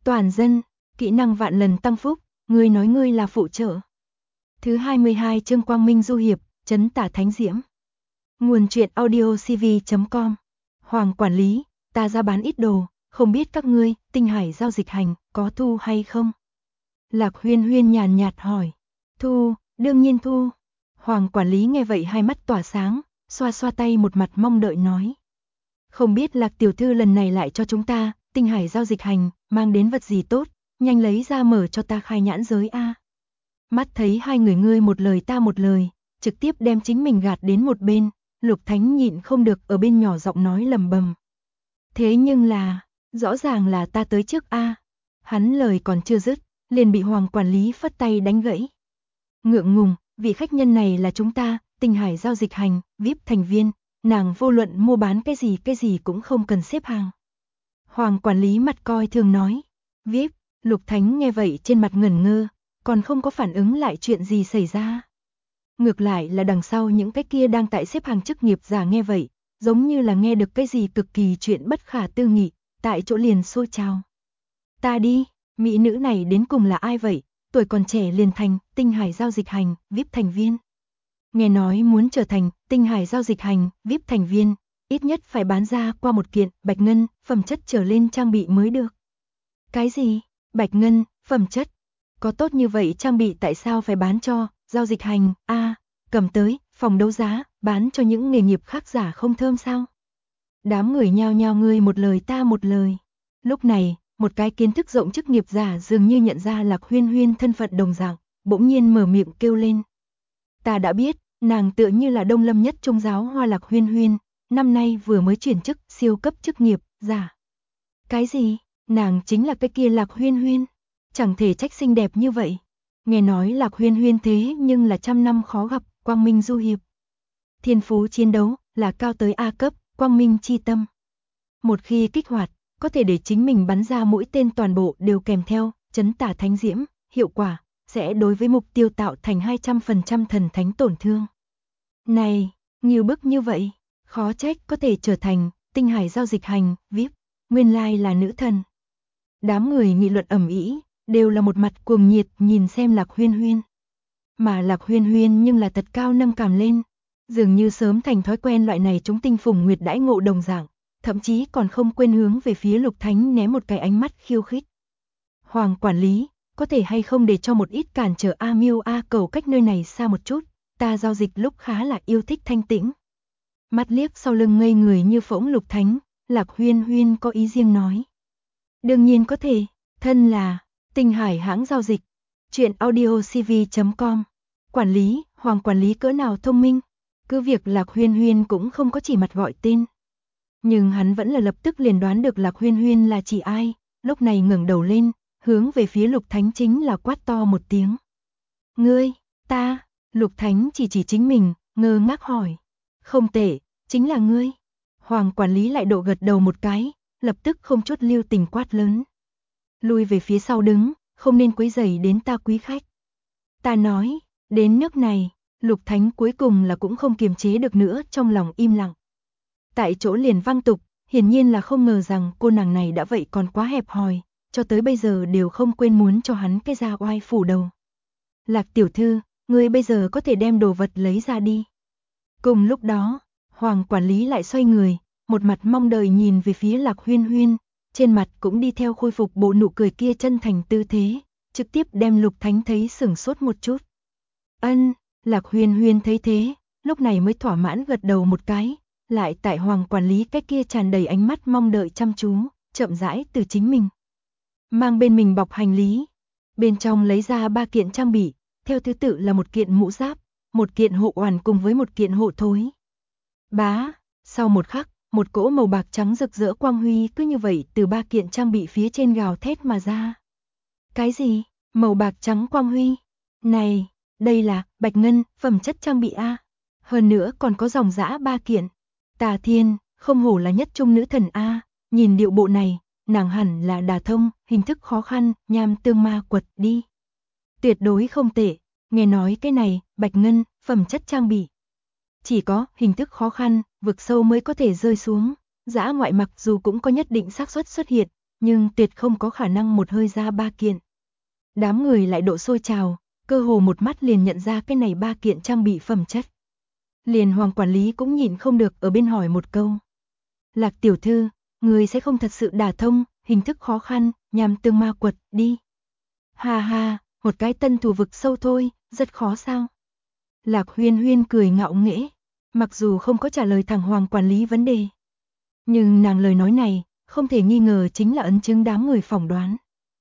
Toàn dân, kỹ năng vạn lần tăng phúc, ngươi nói ngươi là phụ trợ. Thứ 22 chương Quang Minh Du Hiệp, Trấn Tả Thánh Diễm. Nguồn truyện audiocv.com. Hoàng quản lý, ta ra bán ít đồ, không biết các ngươi, Tinh Hải giao dịch hành, có thu hay không? Lạc Huyên Huyên nhàn nhạt hỏi. Thu, đương nhiên thu. Hoàng quản lý nghe vậy hai mắt tỏa sáng, xoa xoa tay một mặt mong đợi nói. Không biết Lạc tiểu thư lần này lại cho chúng ta, Tinh Hải giao dịch hành, mang đến vật gì tốt, nhanh lấy ra mở cho ta khai nhãn giới a. Mắt thấy hai người ngươi một lời ta một lời, trực tiếp đem chính mình gạt đến một bên, Lục Thánh nhịn không được ở bên nhỏ giọng nói lầm bầm. Thế nhưng là, rõ ràng là ta tới trước a. Hắn lời còn chưa dứt, liền bị Hoàng quản lý phất tay đánh gãy. Ngượng ngùng, vị khách nhân này là chúng ta, Tinh Hải giao dịch hành, VIP thành viên, nàng vô luận mua bán cái gì cũng không cần xếp hàng. Hoàng quản lý mặt coi thường nói. VIP, Lục Thánh nghe vậy trên mặt ngẩn ngơ, còn không có phản ứng lại chuyện gì xảy ra. Ngược lại là đằng sau những cái kia đang tại xếp hàng chức nghiệp giả nghe vậy, giống như là nghe được cái gì cực kỳ chuyện bất khả tư nghị, tại chỗ liền xôi trào. Ta đi, mỹ nữ này đến cùng là ai vậy, tuổi còn trẻ liền thành Tinh Hải giao dịch hành, VIP thành viên. Nghe nói muốn trở thành Tinh Hải giao dịch hành, VIP thành viên, ít nhất phải bán ra qua một kiện bạch ngân, phẩm chất trở lên trang bị mới được. Cái gì? Bạch ngân, phẩm chất? Có tốt như vậy trang bị tại sao phải bán cho giao dịch hành, cầm tới, phòng đấu giá, bán cho những nghề nghiệp khác giả không thơm sao? Đám người nhao nhao ngươi một lời ta một lời. Lúc này, một cái kiến thức rộng chức nghiệp giả dường như nhận ra Lạc Huyên Huyên thân phận đồng dạng, bỗng nhiên mở miệng kêu lên. Ta đã biết, nàng tựa như là Đông Lâm nhất Trung giáo Hoa Lạc Huyên Huyên, năm nay vừa mới chuyển chức siêu cấp chức nghiệp giả. Cái gì? Nàng chính là cái kia Lạc Huyên Huyên? Chẳng thể trách xinh đẹp như vậy. Nghe nói Lạc Huyên Huyên thế nhưng là trăm năm khó gặp, Quang Minh du hiệp. Thiên phú chiến đấu là cao tới A cấp, Quang Minh chi tâm. Một khi kích hoạt, có thể để chính mình bắn ra mũi tên toàn bộ đều kèm theo Trấn Tả Thánh Diễm, hiệu quả sẽ đối với mục tiêu tạo thành 200% thần thánh tổn thương. Này, nhiều bức như vậy, khó trách có thể trở thành Tinh Hải giao dịch hành, VIP, nguyên lai là nữ thần. Đám người nghị luận ầm ĩ, đều là một mặt cuồng nhiệt nhìn xem Lạc Huyên Huyên. Mà Lạc Huyên Huyên nhưng là thật cao nâng cảm lên, dường như sớm thành thói quen loại này chúng tinh phùng nguyệt đãi ngộ đồng dạng, thậm chí còn không quên hướng về phía Lục Thánh ném một cái ánh mắt khiêu khích. Hoàng quản lý, có thể hay không để cho một ít cản trở A Miêu A Cầu cách nơi này xa một chút, ta giao dịch lúc khá là yêu thích thanh tĩnh. Mắt liếc sau lưng ngây người như phỗng Lục Thánh, Lạc Huyên Huyên có ý riêng nói. Đương nhiên có thể, thân là Tinh Hải hãng giao dịch, truyện audiocv.com. Quản lý, Hoàng quản lý cỡ nào thông minh, cứ việc Lạc Huyên Huyên cũng không có chỉ mặt gọi tên. Nhưng hắn vẫn là lập tức liền đoán được Lạc Huyên Huyên là chỉ ai, lúc này ngẩng đầu lên, hướng về phía Lục Thánh chính là quát to một tiếng. Ngươi, ta, Lục Thánh chỉ chính mình, ngơ ngác hỏi. Không tệ, chính là ngươi. Hoàng quản lý lại độ gật đầu một cái, lập tức không chút lưu tình quát lớn. Lui về phía sau đứng, không nên quấy rầy đến ta quý khách. Ta nói, đến nước này, Lục Thánh cuối cùng là cũng không kiềm chế được nữa trong lòng im lặng. Tại chỗ liền vang tục, hiển nhiên là không ngờ rằng cô nàng này đã vậy còn quá hẹp hòi, cho tới bây giờ đều không quên muốn cho hắn cái da oai phủ đầu. Lạc tiểu thư, ngươi bây giờ có thể đem đồ vật lấy ra đi. Cùng lúc đó, Hoàng quản lý lại xoay người, một mặt mong đợi nhìn về phía Lạc Huyên Huyên, trên mặt cũng đi theo khôi phục bộ nụ cười kia chân thành tư thế, trực tiếp đem Lục Thánh thấy sửng sốt một chút. Ân, Lạc Huyên Huyên thấy thế, lúc này mới thỏa mãn gật đầu một cái, lại tại Hoàng quản lý cái kia tràn đầy ánh mắt mong đợi chăm chú, chậm rãi từ chính mình mang bên mình bọc hành lý, bên trong lấy ra 3 kiện trang bị, theo thứ tự là một kiện mũ giáp, một kiện hộ oản cùng với một kiện hộ thối. Bá, sau một khắc, một cỗ màu bạc trắng rực rỡ quang huy cứ như vậy từ 3 kiện trang bị phía trên gào thét mà ra. Cái gì? Màu bạc trắng quang huy? Này, đây là bạch ngân, phẩm chất trang bị a. Hơn nữa còn có dòng dã 3 kiện. Tà Thiên, không hổ là nhất trung nữ thần a, nhìn điệu bộ này, nàng hẳn là đả thông, hình thức khó khăn, nham tương ma quật đi. Tuyệt đối không tệ, nghe nói cái này, bạch ngân, phẩm chất trang bị. Chỉ có hình thức khó khăn, vực sâu mới có thể rơi xuống, dã ngoại mặc dù cũng có nhất định xác suất xuất hiện, nhưng tuyệt không có khả năng một hơi ra 3 kiện. Đám người lại độ sôi trào, cơ hồ một mắt liền nhận ra cái này 3 kiện trang bị phẩm chất. Liền Hoàng quản lý cũng nhịn không được ở bên hỏi một câu. Lạc tiểu thư, người sẽ không thật sự đả thông, hình thức khó khăn, nhằm tương ma quật, đi. Ha ha, một cái tân thủ vực sâu thôi, rất khó sao. Lạc Huyên Huyên cười ngạo nghễ, mặc dù không có trả lời thẳng Hoàng quản lý vấn đề. Nhưng nàng lời nói này, không thể nghi ngờ chính là ấn chứng đám người phỏng đoán.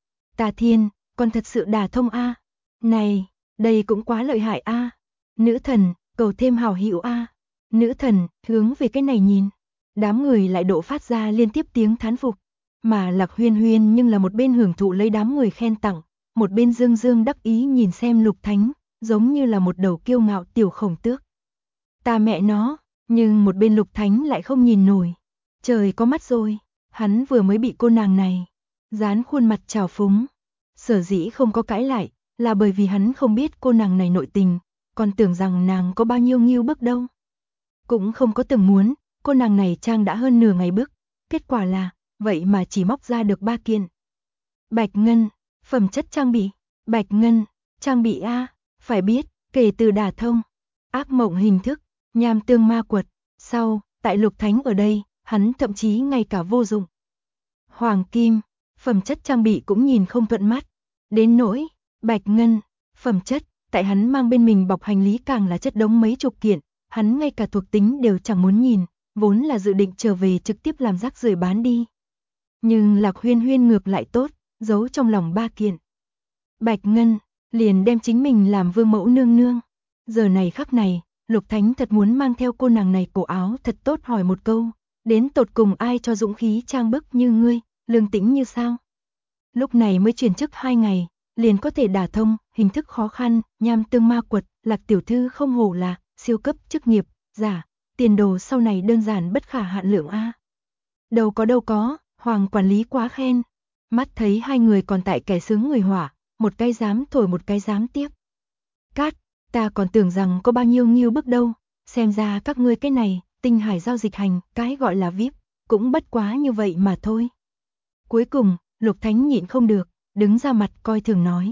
Tà Thiên, còn thật sự đả thông a? Này, đây cũng quá lợi hại a. Nữ thần, cầu thêm hảo hữu a. Nữ thần, hướng về cái này nhìn. Đám người lại độ phát ra liên tiếp tiếng thán phục, mà Lạc Huyên Huyên nhưng là một bên hưởng thụ lấy đám người khen tặng, một bên dương dương đắc ý nhìn xem Lục Thánh, giống như là một đầu kiêu ngạo tiểu khổng tước. Ta mẹ nó, nhưng một bên Lục Thánh lại không nhìn nổi. Trời có mắt rồi, hắn vừa mới bị cô nàng này dán khuôn mặt trào phúng. Sở dĩ không có cãi lại, là bởi vì hắn không biết cô nàng này nội tình, còn tưởng rằng nàng có bao nhiêu nghiêu bức đâu. Cũng không có từng muốn, cô nàng này trang đã hơn nửa ngày bức, kết quả là, vậy mà chỉ móc ra được 3 kiện. Bạch ngân, phẩm chất trang bị, bạch ngân, trang bị A, phải biết, kể từ đả thông, ác mộng hình thức, nham tương ma quật, sau, tại Lục Thánh ở đây, hắn thậm chí ngay cả vô dụng. Hoàng kim, phẩm chất trang bị cũng nhìn không thuận mắt, đến nỗi, bạch ngân, phẩm chất, tại hắn mang bên mình bọc hành lý càng là chất đống mấy chục kiện, hắn ngay cả thuộc tính đều chẳng muốn nhìn, vốn là dự định trở về trực tiếp làm rác rưởi bán đi. Nhưng Lạc Huyên Huyên ngược lại tốt, giấu trong lòng 3 kiện. Bạch ngân, liền đem chính mình làm vương mẫu nương nương. Giờ này khắc này, Lục Thánh thật muốn mang theo cô nàng này cổ áo thật tốt hỏi một câu, đến tột cùng ai cho dũng khí trang bức như ngươi, lương tĩnh như sao? Lúc này mới chuyển chức 2 ngày, liền có thể đả thông, hình thức khó khăn, nham tương ma quật, Lạc tiểu thư không hổ là siêu cấp chức nghiệp, giả, tiền đồ sau này đơn giản bất khả hạn lượng a. Đâu có, Hoàng quản lý quá khen. Mắt thấy hai người còn tại kẻ sướng người hỏa, một cái dám thổi một cái dám tiếp. Cát, ta còn tưởng rằng có bao nhiêu nghiêu bức đâu, xem ra các ngươi cái này, tinh hải giao dịch hành, cái gọi là VIP, cũng bất quá như vậy mà thôi. Cuối cùng, Lục Thánh nhịn không được, đứng ra mặt coi thường nói.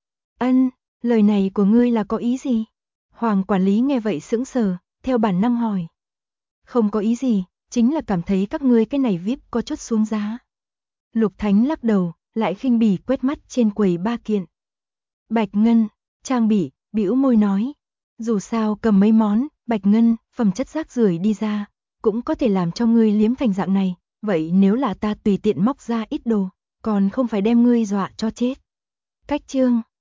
Ân, lời này của ngươi là có ý gì? Hoàng quản lý nghe vậy sững sờ, theo bản năng hỏi. Không có ý gì, chính là cảm thấy các ngươi cái này VIP có chút xuống giá. Lục Thánh lắc đầu, lại khinh bỉ quét mắt trên quầy 3 kiện. Bạch ngân, trang bị, bĩu môi nói. Dù sao cầm mấy món, bạch ngân, phẩm chất rác rưởi đi ra, cũng có thể làm cho ngươi liếm thành dạng này, vậy nếu là ta tùy tiện móc ra ít đồ, còn không phải đem ngươi dọa cho chết. Cách chương